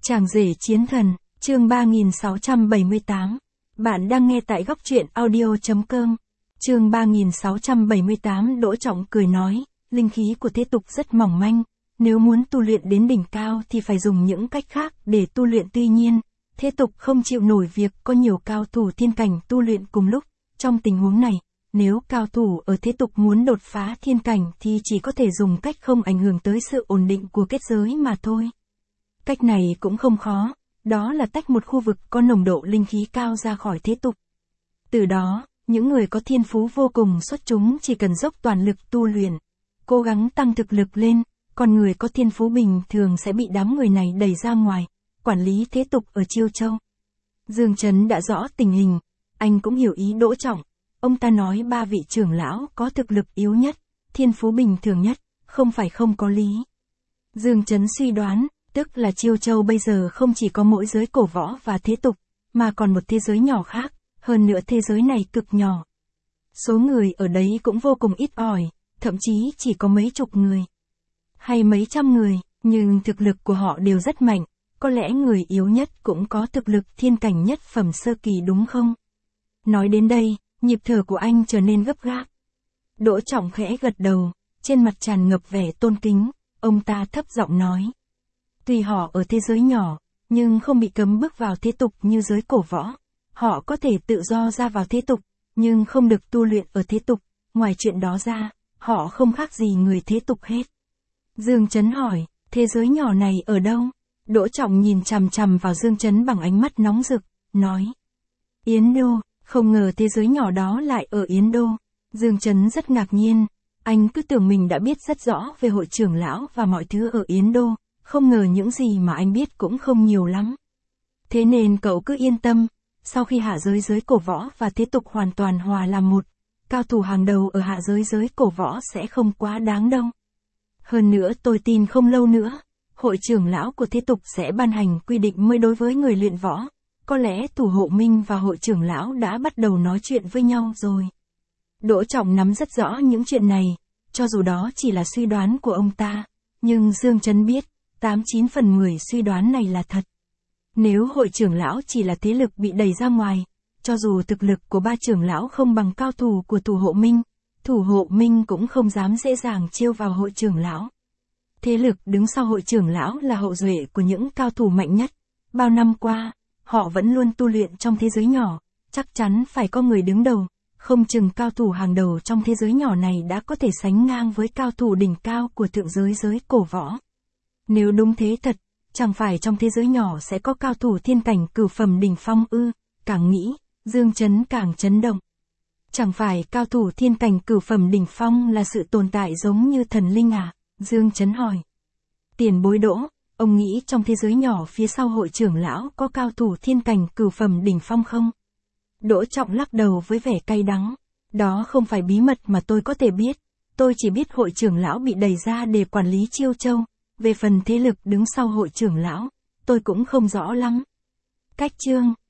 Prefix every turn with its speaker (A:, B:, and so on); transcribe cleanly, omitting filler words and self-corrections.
A: Chàng rể chiến thần, chương 3678. Bạn đang nghe tại góc truyện audio.com. Chương 3678. Đỗ Trọng cười nói, linh khí của thế tục rất mỏng manh, nếu muốn tu luyện đến đỉnh cao thì phải dùng những cách khác để tu luyện, tuy nhiên, thế tục không chịu nổi việc có nhiều cao thủ thiên cảnh tu luyện cùng lúc. Trong tình huống này, nếu cao thủ ở thế tục muốn đột phá thiên cảnh thì chỉ có thể dùng cách không ảnh hưởng tới sự ổn định của kết giới mà thôi. Cách này cũng không khó, đó là tách một khu vực có nồng độ linh khí cao ra khỏi thế tục. Từ đó, những người có thiên phú vô cùng xuất chúng chỉ cần dốc toàn lực tu luyện, cố gắng tăng thực lực lên, còn người có thiên phú bình thường sẽ bị đám người này đẩy ra ngoài, quản lý thế tục ở Chiêu Châu. Dương Chấn đã rõ tình hình, anh cũng hiểu ý Đỗ Trọng. Ông ta nói ba vị trưởng lão có thực lực yếu nhất, thiên phú bình thường nhất, không phải không có lý. Dương Chấn suy đoán, tức là Chiêu Châu bây giờ không chỉ có mỗi giới cổ võ và thế tục, mà còn một thế giới nhỏ khác, hơn nữa thế giới này cực nhỏ. Số người ở đấy cũng vô cùng ít ỏi, thậm chí chỉ có mấy chục người, hay mấy trăm người, nhưng thực lực của họ đều rất mạnh, có lẽ người yếu nhất cũng có thực lực thiên cảnh nhất phẩm sơ kỳ đúng không? Nói đến đây, nhịp thở của anh trở nên gấp gáp. Đỗ Trọng khẽ gật đầu, trên mặt tràn ngập vẻ tôn kính, ông ta thấp giọng nói. Tuy họ ở thế giới nhỏ, nhưng không bị cấm bước vào thế tục như giới cổ võ. Họ có thể tự do ra vào thế tục, nhưng không được tu luyện ở thế tục. Ngoài chuyện đó ra, họ không khác gì người thế tục hết. Dương Chấn hỏi, thế giới nhỏ này ở đâu? Đỗ Trọng nhìn chằm chằm vào Dương Chấn bằng ánh mắt nóng rực, nói. Yến Đô, không ngờ thế giới nhỏ đó lại ở Yến Đô. Dương Chấn rất ngạc nhiên, anh cứ tưởng mình đã biết rất rõ về hội trưởng lão và mọi thứ ở Yến Đô. Không ngờ những gì mà anh biết cũng không nhiều lắm. Thế nên cậu cứ yên tâm, sau khi hạ giới giới cổ võ và thế tục hoàn toàn hòa làm một, cao thủ hàng đầu ở hạ giới giới cổ võ sẽ không quá đáng đâu. Hơn nữa tôi tin không lâu nữa, hội trưởng lão của thế tục sẽ ban hành quy định mới đối với người luyện võ. Có lẽ thủ hộ minh và hội trưởng lão đã bắt đầu nói chuyện với nhau rồi. Đỗ Trọng nắm rất rõ những chuyện này, cho dù đó chỉ là suy đoán của ông ta, nhưng Dương Chấn biết, 89 phần 10 suy đoán này là thật. Nếu hội trưởng lão chỉ là thế lực bị đẩy ra ngoài, cho dù thực lực của ba trưởng lão không bằng cao thủ của thủ hộ minh cũng không dám dễ dàng trêu vào hội trưởng lão. Thế lực đứng sau hội trưởng lão là hậu duệ của những cao thủ mạnh nhất. Bao năm qua, họ vẫn luôn tu luyện trong thế giới nhỏ, chắc chắn phải có người đứng đầu, không chừng cao thủ hàng đầu trong thế giới nhỏ này đã có thể sánh ngang với cao thủ đỉnh cao của thượng giới giới cổ võ. Nếu đúng thế thật, chẳng phải trong thế giới nhỏ sẽ có cao thủ thiên cảnh cửu phẩm đỉnh phong ư? Càng nghĩ, Dương Chấn càng chấn động. Chẳng phải cao thủ thiên cảnh cửu phẩm đỉnh phong là sự tồn tại giống như thần linh à? Dương Chấn hỏi. Tiền bối Đỗ, ông nghĩ trong thế giới nhỏ phía sau hội trưởng lão có cao thủ thiên cảnh cửu phẩm đỉnh phong không? Đỗ Trọng lắc đầu với vẻ cay đắng. Đó không phải bí mật mà tôi có thể biết. Tôi chỉ biết hội trưởng lão bị đẩy ra để quản lý Chiêu Châu. Về phần thế lực đứng sau hội trưởng lão, tôi cũng không rõ lắm. Cách chương